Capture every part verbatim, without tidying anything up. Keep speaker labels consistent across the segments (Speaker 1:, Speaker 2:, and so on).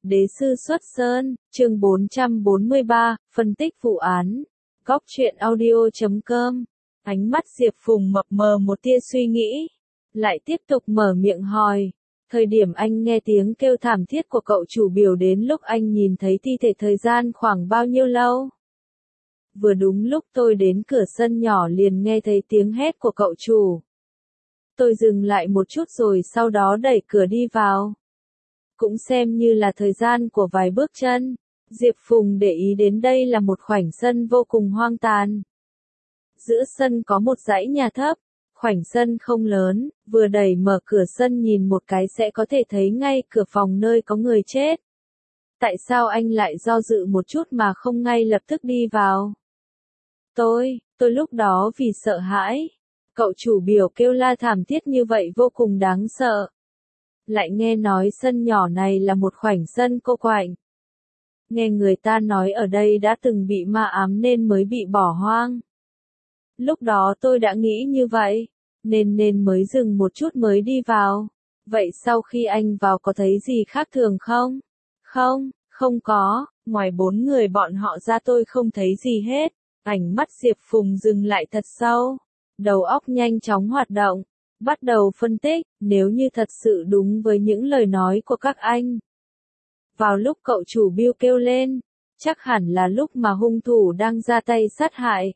Speaker 1: Đế sư xuất sơn, chương bốn trăm bốn mươi ba, phân tích vụ án. Góc truyện audio chấm com. Ánh mắt Diệp Phùng mập mờ một tia suy nghĩ, lại tiếp tục mở miệng hỏi. Thời điểm anh nghe tiếng kêu thảm thiết của cậu chủ Biểu đến lúc anh nhìn thấy thi thể thời gian khoảng bao nhiêu lâu? Vừa đúng lúc tôi đến cửa sân nhỏ liền nghe thấy tiếng hét của cậu chủ. Tôi dừng lại một chút rồi sau đó đẩy cửa đi vào. Cũng xem như là thời gian của vài bước chân, Diệp Phùng để ý đến đây là một khoảnh sân vô cùng hoang tàn. Giữa sân có một dãy nhà thấp, khoảnh sân không lớn, vừa đẩy mở cửa sân nhìn một cái sẽ có thể thấy ngay cửa phòng nơi có người chết. Tại sao anh lại do dự một chút mà không ngay lập tức đi vào? Tôi, tôi lúc đó vì sợ hãi. Cậu chủ Biểu kêu la thảm thiết như vậy vô cùng đáng sợ. Lại nghe nói sân nhỏ này là một khoảnh sân cô quạnh. Nghe người ta nói ở đây đã từng bị ma ám nên mới bị bỏ hoang. Lúc đó tôi đã nghĩ như vậy, nên nên mới dừng một chút mới đi vào. Vậy sau khi anh vào có thấy gì khác thường không? Không, không có, ngoài bốn người bọn họ ra tôi không thấy gì hết. Ánh mắt Diệp Phùng dừng lại thật sâu, đầu óc nhanh chóng hoạt động. Bắt đầu phân tích, nếu như thật sự đúng với những lời nói của các anh. Vào lúc cậu chủ Bill kêu lên, chắc hẳn là lúc mà hung thủ đang ra tay sát hại.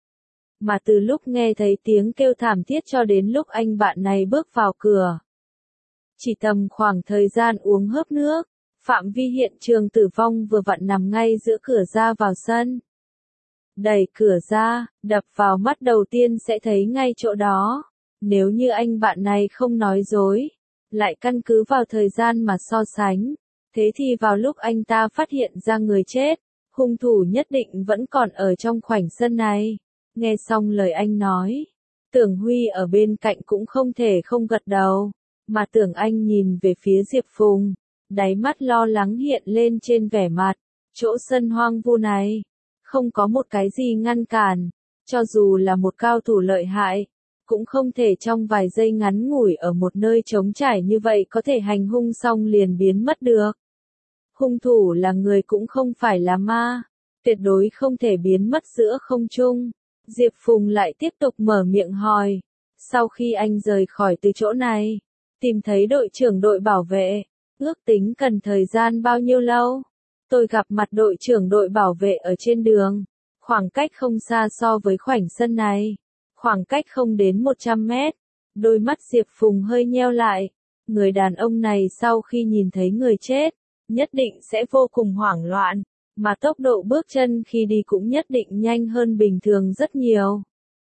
Speaker 1: Mà từ lúc nghe thấy tiếng kêu thảm thiết cho đến lúc anh bạn này bước vào cửa. Chỉ tầm khoảng thời gian uống hớp nước, phạm vi hiện trường tử vong vừa vặn nằm ngay giữa cửa ra vào sân. Đẩy cửa ra, đập vào mắt đầu tiên sẽ thấy ngay chỗ đó. Nếu như anh bạn này không nói dối, lại căn cứ vào thời gian mà so sánh, thế thì vào lúc anh ta phát hiện ra người chết, hung thủ nhất định vẫn còn ở trong khoảnh sân này. Nghe xong lời anh nói, Tưởng Huy ở bên cạnh cũng không thể không gật đầu, mà Tưởng Anh nhìn về phía Diệp Phùng, đáy mắt lo lắng hiện lên trên vẻ mặt. Chỗ sân hoang vu này, không có một cái gì ngăn cản, cho dù là một cao thủ lợi hại. Cũng không thể trong vài giây ngắn ngủi ở một nơi trống trải như vậy có thể hành hung xong liền biến mất được. Hung thủ là người cũng không phải là ma, tuyệt đối không thể biến mất giữa không trung. Diệp Phùng lại tiếp tục mở miệng hỏi, sau khi anh rời khỏi từ chỗ này, tìm thấy đội trưởng đội bảo vệ, ước tính cần thời gian bao nhiêu lâu? Tôi gặp mặt đội trưởng đội bảo vệ ở trên đường, khoảng cách không xa so với khoảnh sân này. Khoảng cách không đến một trăm mét, đôi mắt Diệp Phùng hơi nheo lại. Người đàn ông này sau khi nhìn thấy người chết, nhất định sẽ vô cùng hoảng loạn, mà tốc độ bước chân khi đi cũng nhất định nhanh hơn bình thường rất nhiều.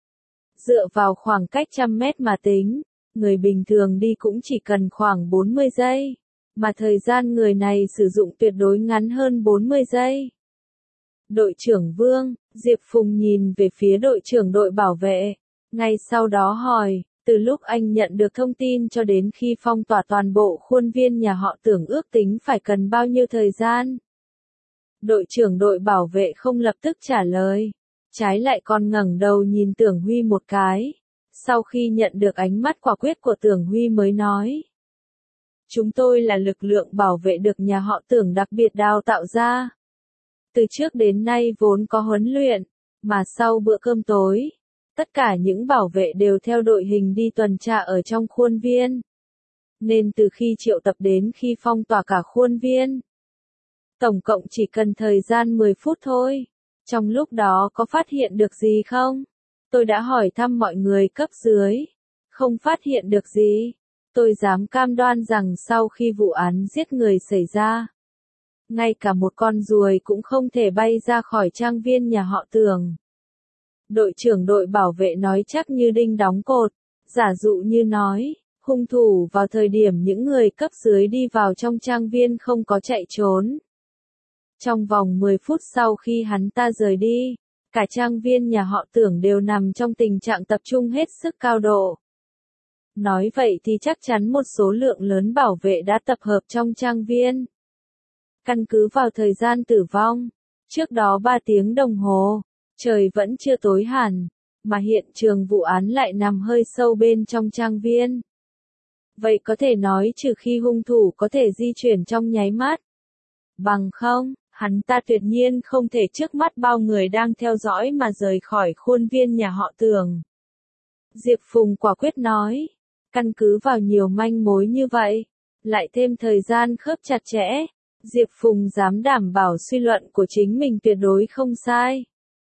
Speaker 1: Dựa vào khoảng cách trăm mét mà tính, người bình thường đi cũng chỉ cần khoảng bốn mươi giây, mà thời gian người này sử dụng tuyệt đối ngắn hơn bốn mươi giây. Đội trưởng Vương, Diệp Phùng nhìn về phía đội trưởng đội bảo vệ. Ngay sau đó hỏi, từ lúc anh nhận được thông tin cho đến khi phong tỏa toàn bộ khuôn viên nhà họ Tưởng ước tính phải cần bao nhiêu thời gian? Đội trưởng đội bảo vệ không lập tức trả lời, trái lại còn ngẩng đầu nhìn Tưởng Huy một cái. Sau khi nhận được ánh mắt quả quyết của Tưởng Huy mới nói. Chúng tôi là lực lượng bảo vệ được nhà họ Tưởng đặc biệt đào tạo ra. Từ trước đến nay vốn có huấn luyện, mà sau bữa cơm tối, tất cả những bảo vệ đều theo đội hình đi tuần tra ở trong khuôn viên. Nên từ khi triệu tập đến khi phong tỏa cả khuôn viên, tổng cộng chỉ cần thời gian mười phút thôi. Trong lúc đó có phát hiện được gì không? Tôi đã hỏi thăm mọi người cấp dưới. Không phát hiện được gì. Tôi dám cam đoan rằng sau khi vụ án giết người xảy ra, ngay cả một con ruồi cũng không thể bay ra khỏi trang viên nhà họ Tưởng. Đội trưởng đội bảo vệ nói chắc như đinh đóng cột, giả dụ như nói, hung thủ vào thời điểm những người cấp dưới đi vào trong trang viên không có chạy trốn. Trong vòng mười phút sau khi hắn ta rời đi, cả trang viên nhà họ Tưởng đều nằm trong tình trạng tập trung hết sức cao độ. Nói vậy thì chắc chắn một số lượng lớn bảo vệ đã tập hợp trong trang viên. Căn cứ vào thời gian tử vong, trước đó ba tiếng đồng hồ, trời vẫn chưa tối hẳn, mà hiện trường vụ án lại nằm hơi sâu bên trong trang viên. Vậy có thể nói trừ khi hung thủ có thể di chuyển trong nháy mắt, Bằng không, hắn ta tuyệt nhiên không thể trước mắt bao người đang theo dõi mà rời khỏi khuôn viên nhà họ Tưởng. Diệp Phùng quả quyết nói, căn cứ vào nhiều manh mối như vậy, lại thêm thời gian khớp chặt chẽ, Diệp Phùng dám đảm bảo suy luận của chính mình tuyệt đối không sai.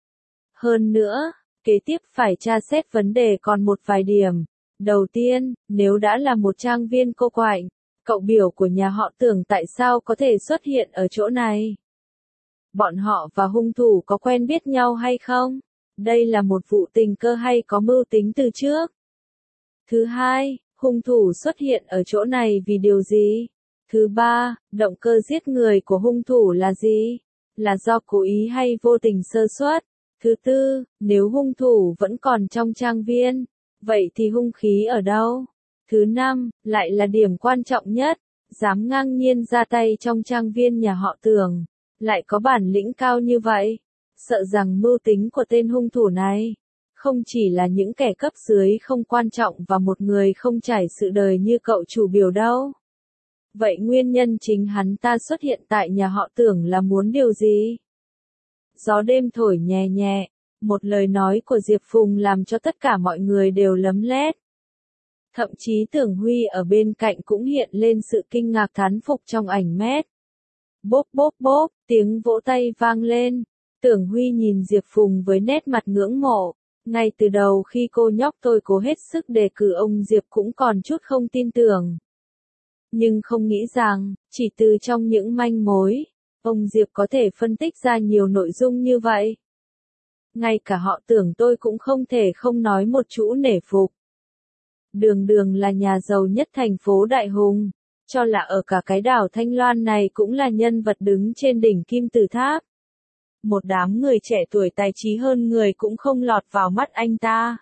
Speaker 1: Hơn nữa, kế tiếp phải tra xét vấn đề còn một vài điểm. Đầu tiên, nếu đã là một trang viên cô quạnh, cậu biểu của nhà họ Tưởng tại sao có thể xuất hiện ở chỗ này? Bọn họ và hung thủ có quen biết nhau hay không? Đây là một vụ tình cờ hay có mưu tính từ trước? Thứ hai, hung thủ xuất hiện ở chỗ này vì điều gì? Thứ ba, động cơ giết người của hung thủ là gì? Là do cố ý hay vô tình sơ suất? Thứ tư, nếu hung thủ vẫn còn trong trang viên, vậy thì hung khí ở đâu? Thứ năm, lại là điểm quan trọng nhất, dám ngang nhiên ra tay trong trang viên nhà họ Tưởng, lại có bản lĩnh cao như vậy. Sợ rằng mưu tính của tên hung thủ này, không chỉ là những kẻ cấp dưới không quan trọng và một người không trải sự đời như cậu chủ biểu đâu. Vậy nguyên nhân chính hắn ta xuất hiện tại nhà họ Tưởng là muốn điều gì? Gió đêm thổi nhẹ nhẹ, một lời nói của Diệp Phùng làm cho tất cả mọi người đều lấm lét. Thậm chí Tưởng Huy ở bên cạnh cũng hiện lên sự kinh ngạc thán phục trong ảnh mét. Bốp bốp bốp, tiếng vỗ tay vang lên. Tưởng Huy nhìn Diệp Phùng với nét mặt ngưỡng mộ. Ngay từ đầu khi cô nhóc tôi cố hết sức đề cử ông Diệp cũng còn chút không tin tưởng. Nhưng không nghĩ rằng, chỉ từ trong những manh mối, ông Diệp có thể phân tích ra nhiều nội dung như vậy. Ngay cả họ Tưởng tôi cũng không thể không nói một chữ nể phục. Đường Đường là nhà giàu nhất thành phố Đại Hùng, cho là ở cả cái đảo Thanh Loan này cũng là nhân vật đứng trên đỉnh kim tự tháp. Một đám người trẻ tuổi tài trí hơn người cũng không lọt vào mắt anh ta.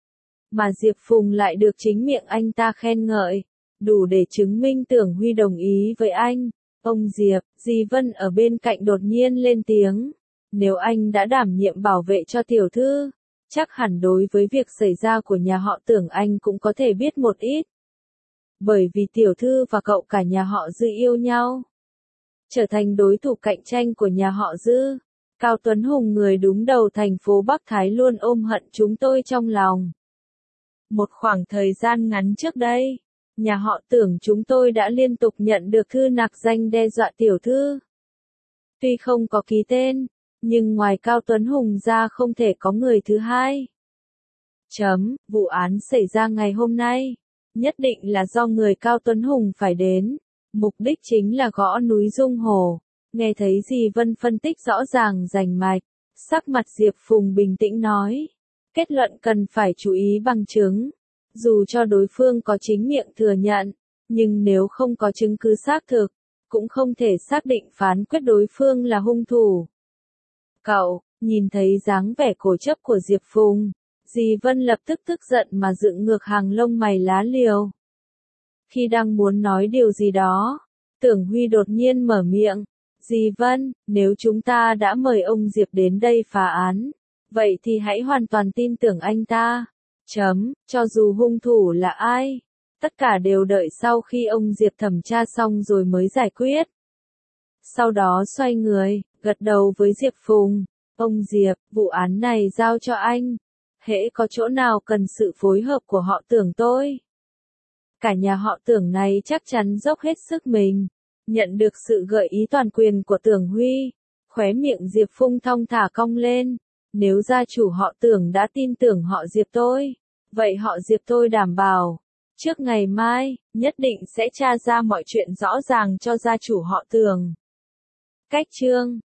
Speaker 1: Mà Diệp Phùng lại được chính miệng anh ta khen ngợi, đủ để chứng minh Tưởng Huy đồng ý với anh. Ông Diệp, dì Vân ở bên cạnh đột nhiên lên tiếng. Nếu anh đã đảm nhiệm bảo vệ cho tiểu thư, chắc hẳn đối với việc xảy ra của nhà họ Tưởng anh cũng có thể biết một ít. Bởi vì tiểu thư và cậu cả nhà họ Dư yêu nhau, trở thành đối thủ cạnh tranh của nhà họ Dư. Cao Tuấn Hùng người đúng đầu thành phố Bắc Thái luôn ôm hận chúng tôi trong lòng. Một khoảng thời gian ngắn trước đây, nhà họ Tưởng chúng tôi đã liên tục nhận được thư nạc danh đe dọa tiểu thư. Tuy không có ký tên, nhưng ngoài Cao Tuấn Hùng ra không thể có người thứ hai. Chấm, vụ án xảy ra ngày hôm nay, nhất định là do người Cao Tuấn Hùng phải đến. Mục đích chính là gõ núi Dung Hồ. Nghe thấy dì Vân phân tích rõ ràng rành mạch, sắc mặt Diệp Phùng bình tĩnh nói. Kết luận cần phải chú ý bằng chứng. Dù cho đối phương có chính miệng thừa nhận, nhưng nếu không có chứng cứ xác thực, cũng không thể xác định phán quyết đối phương là hung thủ. Cậu, nhìn thấy dáng vẻ cố chấp của Diệp Phùng, dì Vân lập tức tức giận mà dựng ngược hàng lông mày lá liều. Khi đang muốn nói điều gì đó, Tưởng Huy đột nhiên mở miệng. Dì Vân, nếu chúng ta đã mời ông Diệp đến đây phá án, vậy thì hãy hoàn toàn tin tưởng anh ta. Chấm, cho dù hung thủ là ai, tất cả đều đợi sau khi ông Diệp thẩm tra xong rồi mới giải quyết. Sau đó xoay người, gật đầu với Diệp Phùng. Ông Diệp, vụ án này giao cho anh. Hễ có chỗ nào cần sự phối hợp của họ Tưởng tôi. Cả nhà họ Tưởng này chắc chắn dốc hết sức mình. Nhận được sự gợi ý toàn quyền của Tưởng Huy, khóe miệng Diệp Phùng thong thả cong lên. Nếu gia chủ họ Tưởng đã tin tưởng họ Diệp tôi, vậy họ Diệp tôi đảm bảo, trước ngày mai, nhất định sẽ tra ra mọi chuyện rõ ràng cho gia chủ họ Tưởng. Cách chương